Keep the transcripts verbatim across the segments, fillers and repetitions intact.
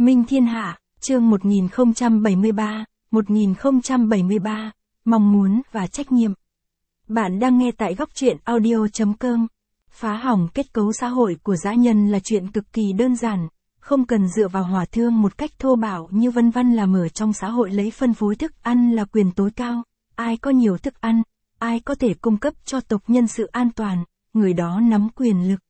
Minh Thiên Hạ, chương một nghìn không trăm bảy mươi ba, một nghìn không trăm bảy mươi ba, mong muốn và trách nhiệm. Bạn đang nghe tại góc truyện audio chấm com. Phá hỏng kết cấu xã hội của dã nhân là chuyện cực kỳ đơn giản, không cần dựa vào hỏa thương một cách thô bạo như vân vân làm ở trong xã hội lấy phân phối thức ăn là quyền tối cao. Ai có nhiều thức ăn, ai có thể cung cấp cho tộc nhân sự an toàn, người đó nắm quyền lực.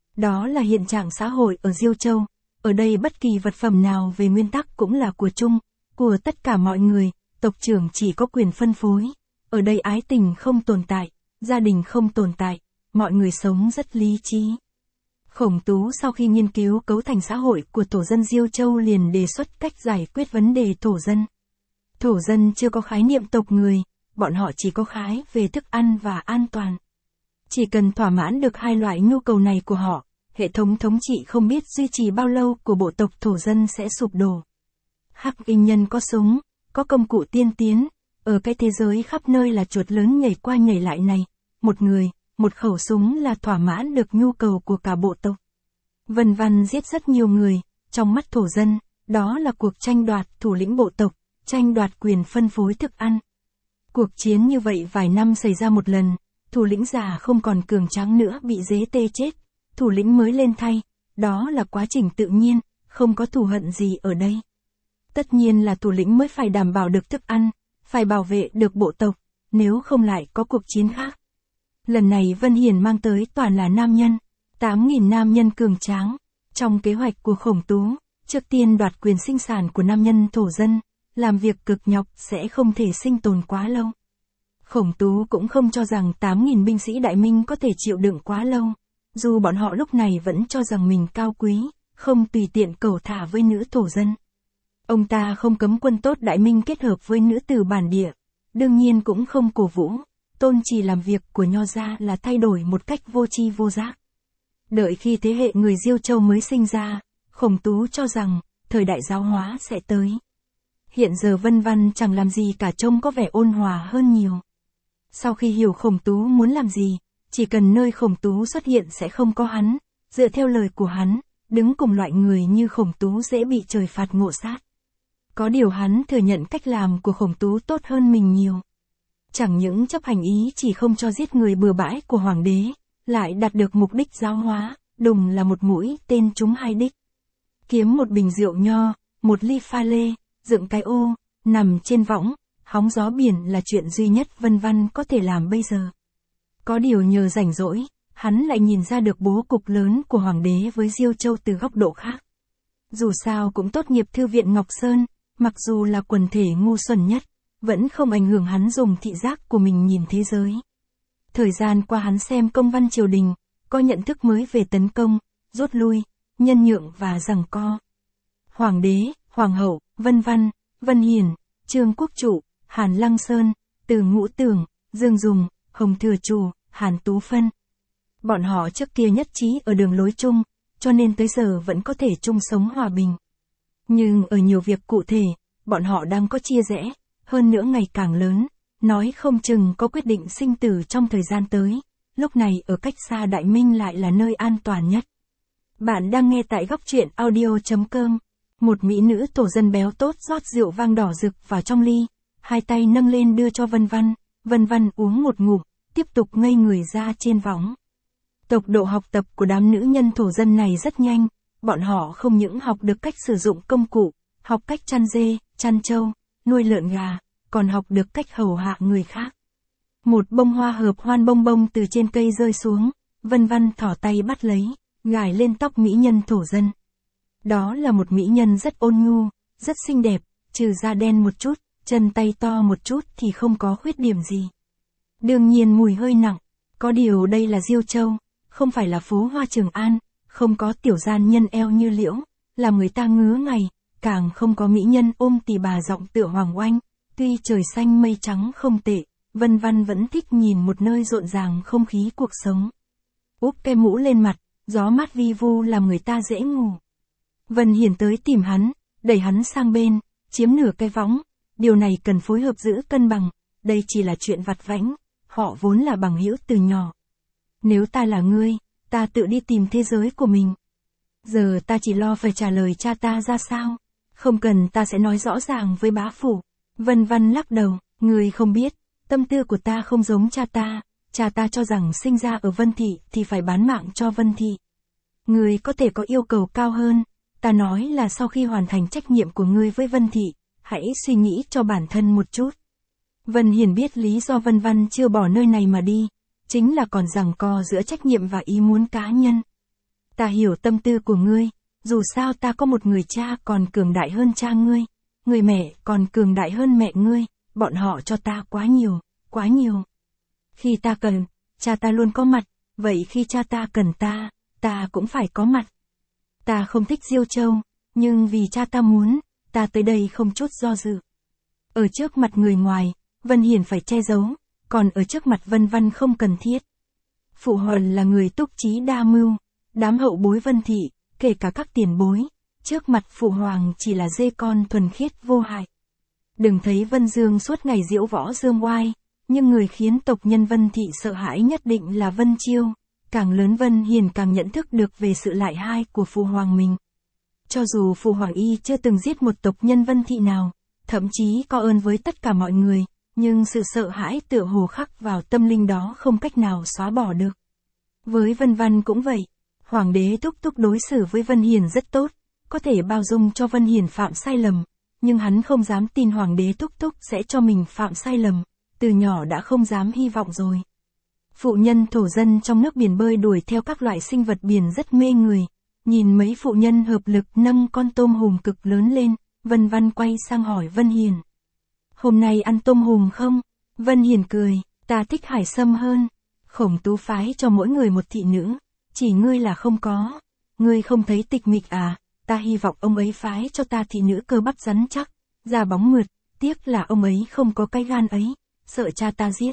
Đó là hiện trạng xã hội ở Diêu Châu. Ở đây bất kỳ vật phẩm nào về nguyên tắc cũng là của chung, của tất cả mọi người, tộc trưởng chỉ có quyền phân phối. Ở đây ái tình không tồn tại, gia đình không tồn tại, mọi người sống rất lý trí. Khổng Tú sau khi nghiên cứu cấu thành xã hội của thổ dân Diêu Châu liền đề xuất cách giải quyết vấn đề thổ dân. Thổ dân chưa có khái niệm tộc người, bọn họ chỉ có khái về thức ăn và an toàn. Chỉ cần thỏa mãn được hai loại nhu cầu này của họ, hệ thống thống trị không biết duy trì bao lâu của bộ tộc thổ dân sẽ sụp đổ. Hắc Y Nhân có súng, có công cụ tiên tiến, ở cái thế giới khắp nơi là chuột lớn nhảy qua nhảy lại này, một người, một khẩu súng là thỏa mãn được nhu cầu của cả bộ tộc. Vân vân giết rất nhiều người, trong mắt thổ dân, đó là cuộc tranh đoạt thủ lĩnh bộ tộc, tranh đoạt quyền phân phối thức ăn. Cuộc chiến như vậy vài năm xảy ra một lần, thủ lĩnh già không còn cường tráng nữa bị dế tê chết, thủ lĩnh mới lên thay, đó là quá trình tự nhiên, không có thù hận gì ở đây. Tất nhiên là thủ lĩnh mới phải đảm bảo được thức ăn, phải bảo vệ được bộ tộc, nếu không lại có cuộc chiến khác. Lần này Vân Hiền mang tới toàn là nam nhân, tám nghìn nam nhân cường tráng. Trong kế hoạch của Khổng Tú, trước tiên đoạt quyền sinh sản của nam nhân thổ dân, làm việc cực nhọc sẽ không thể sinh tồn quá lâu. Khổng Tú cũng không cho rằng tám nghìn binh sĩ Đại Minh có thể chịu đựng quá lâu, dù bọn họ lúc này vẫn cho rằng mình cao quý, không tùy tiện cẩu thả với nữ thổ dân. Ông ta không cấm quân tốt Đại Minh kết hợp với nữ tử bản địa, đương nhiên cũng không cổ vũ, tôn trì làm việc của nho gia là thay đổi một cách vô tri vô giác. Đợi khi thế hệ người Diêu Châu mới sinh ra, Khổng Tú cho rằng, thời đại giáo hóa sẽ tới. Hiện giờ Vân Văn chẳng làm gì cả trông có vẻ ôn hòa hơn nhiều. Sau khi hiểu Khổng Tú muốn làm gì, chỉ cần nơi Khổng Tú xuất hiện sẽ không có hắn, dựa theo lời của hắn, đứng cùng loại người như Khổng Tú dễ bị trời phạt ngộ sát. Có điều hắn thừa nhận cách làm của Khổng Tú tốt hơn mình nhiều. Chẳng những chấp hành ý chỉ không cho giết người bừa bãi của hoàng đế, lại đạt được mục đích giáo hóa, đùng là một mũi tên trúng hai đích. Kiếm một bình rượu nho, một ly pha lê, dựng cái ô, nằm trên võng, hóng gió biển là chuyện duy nhất Vân Văn có thể làm bây giờ. Có điều nhờ rảnh rỗi, hắn lại nhìn ra được bố cục lớn của hoàng đế với Diêu Châu từ góc độ khác. Dù sao cũng tốt nghiệp Thư viện Ngọc Sơn, mặc dù là quần thể ngu xuẩn nhất, vẫn không ảnh hưởng hắn dùng thị giác của mình nhìn thế giới. Thời gian qua hắn xem công văn triều đình, có nhận thức mới về tấn công, rút lui, nhân nhượng và giằng co. Hoàng đế, hoàng hậu, Vân Văn, Vân Hiền, Trương Quốc Trụ, Hàn Lăng Sơn, Từ Ngũ Tường, Dương Dùng, Hồng Thừa Trù, Hàn Tú Phân. Bọn họ trước kia nhất trí ở đường lối chung, cho nên tới giờ vẫn có thể chung sống hòa bình. Nhưng ở nhiều việc cụ thể, bọn họ đang có chia rẽ, hơn nữa ngày càng lớn, nói không chừng có quyết định sinh tử trong thời gian tới, lúc này ở cách xa Đại Minh lại là nơi an toàn nhất. Bạn đang nghe tại góc truyện audio chấm com. Một mỹ nữ thổ dân béo tốt rót rượu vang đỏ rực vào trong ly, hai tay nâng lên đưa cho Vân Văn, Vân Văn uống một ngụm, tiếp tục ngây người ra trên võng. Tốc độ học tập của đám nữ nhân thổ dân này rất nhanh, bọn họ không những học được cách sử dụng công cụ, học cách chăn dê, chăn trâu, nuôi lợn gà, còn học được cách hầu hạ người khác. Một bông hoa hợp hoan bông bông từ trên cây rơi xuống, Vân Văn thỏ tay bắt lấy, gài lên tóc mỹ nhân thổ dân. Đó là một mỹ nhân rất ôn nhu, rất xinh đẹp, trừ da đen một chút, chân tay to một chút thì không có khuyết điểm gì. Đương nhiên mùi hơi nặng, có điều đây là Diêu Châu, không phải là phố Hoa Trường An, không có tiểu gian nhân eo như liễu, làm người ta ngứa ngày, càng không có mỹ nhân ôm tỳ bà giọng tựa Hoàng Oanh. Tuy trời xanh mây trắng không tệ, Vân Văn vẫn thích nhìn một nơi rộn ràng không khí cuộc sống. Úp cái mũ lên mặt, gió mát vi vu làm người ta dễ ngủ. Vân Hiền tới tìm hắn, đẩy hắn sang bên, chiếm nửa cái võng. Điều này cần phối hợp giữ cân bằng, đây chỉ là chuyện vặt vãnh, họ vốn là bằng hữu từ nhỏ. Nếu ta là ngươi, ta tự đi tìm thế giới của mình. Giờ ta chỉ lo phải trả lời cha ta ra sao. Không cần ta sẽ nói rõ ràng với bá phụ. Vân Văn lắc đầu, ngươi không biết, tâm tư của ta không giống cha ta. Cha ta cho rằng sinh ra ở Vân Thị thì phải bán mạng cho Vân Thị. Ngươi có thể có yêu cầu cao hơn. Ta nói là sau khi hoàn thành trách nhiệm của ngươi với Vân Thị, hãy suy nghĩ cho bản thân một chút. Vân Hiền biết lý do Vân Văn chưa bỏ nơi này mà đi, chính là còn giằng co giữa trách nhiệm và ý muốn cá nhân. Ta hiểu tâm tư của ngươi, dù sao ta có một người cha còn cường đại hơn cha ngươi, người mẹ còn cường đại hơn mẹ ngươi, bọn họ cho ta quá nhiều, quá nhiều. Khi ta cần, cha ta luôn có mặt, vậy khi cha ta cần ta, ta cũng phải có mặt. Ta không thích Diêu Châu, nhưng vì cha ta muốn, ta tới đây không chút do dự. Ở trước mặt người ngoài, Vân Hiền phải che giấu, còn ở trước mặt Vân Văn không cần thiết. Phụ Hoàng là người túc trí đa mưu, đám hậu bối Vân Thị, kể cả các tiền bối, trước mặt Phụ Hoàng chỉ là dê con thuần khiết vô hại. Đừng thấy Vân Dương suốt ngày diễu võ dương oai, nhưng người khiến tộc nhân Vân Thị sợ hãi nhất định là Vân Chiêu. Càng lớn Vân Hiền càng nhận thức được về sự lợi hại của Phụ Hoàng mình. Cho dù Phụ Hoàng y chưa từng giết một tộc nhân Vân Thị nào, thậm chí có ơn với tất cả mọi người, nhưng sự sợ hãi tựa hồ khắc vào tâm linh đó không cách nào xóa bỏ được. Với Vân Văn cũng vậy, Hoàng đế Túc Túc đối xử với Vân Hiền rất tốt, có thể bao dung cho Vân Hiền phạm sai lầm, nhưng hắn không dám tin Hoàng đế Túc Túc sẽ cho mình phạm sai lầm, từ nhỏ đã không dám hy vọng rồi. Phụ nhân thổ dân trong nước biển bơi đuổi theo các loại sinh vật biển rất mê người, nhìn mấy phụ nhân hợp lực nâng con tôm hùm cực lớn lên, Vân Văn quay sang hỏi Vân Hiền. Hôm nay ăn tôm hùm không? Vân Hiền cười, ta thích hải sâm hơn. Khổng Tú phái cho mỗi người một thị nữ, chỉ ngươi là không có. Ngươi không thấy tịch mịch à, ta hy vọng ông ấy phái cho ta thị nữ cơ bắp rắn chắc, da bóng mượt, tiếc là ông ấy không có cái gan ấy, sợ cha ta giết.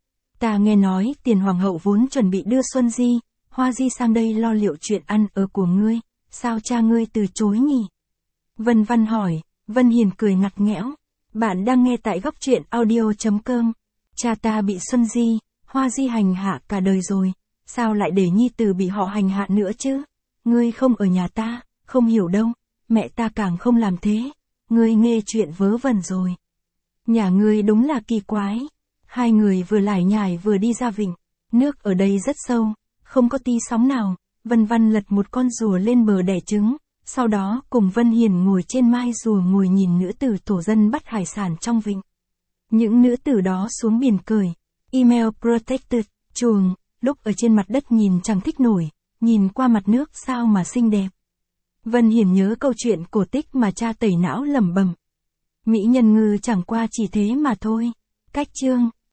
Ta nghe nói tiền hoàng hậu vốn chuẩn bị đưa Xuân Di, Hoa Di sang đây lo liệu chuyện ăn ở của ngươi, sao cha ngươi từ chối nhỉ? Vân Văn hỏi, Vân Hiền cười ngặt nghẽo. Bạn đang nghe tại góc truyện audio chấm com. Cha ta bị Xuân Di, Hoa Di hành hạ cả đời rồi, sao lại để nhi tử bị họ hành hạ nữa chứ? Ngươi không ở nhà ta, không hiểu đâu, mẹ ta càng không làm thế. Ngươi nghe chuyện vớ vẩn rồi. Nhà ngươi đúng là kỳ quái. Hai người vừa lải nhải vừa đi ra vịnh, nước ở đây rất sâu, không có tí sóng nào. Vân Văn lật một con rùa lên bờ đẻ trứng, sau đó cùng Vân Hiền ngồi trên mai rùa ngồi nhìn nữ tử thổ dân bắt hải sản trong vịnh. Những nữ tử đó xuống biển cười, email protected, chuồng, lúc ở trên mặt đất nhìn chẳng thích nổi, nhìn qua mặt nước sao mà xinh đẹp. Vân Hiền nhớ câu chuyện cổ tích mà cha tẩy não lẩm bẩm. Mỹ nhân ngư chẳng qua chỉ thế mà thôi. Cách chương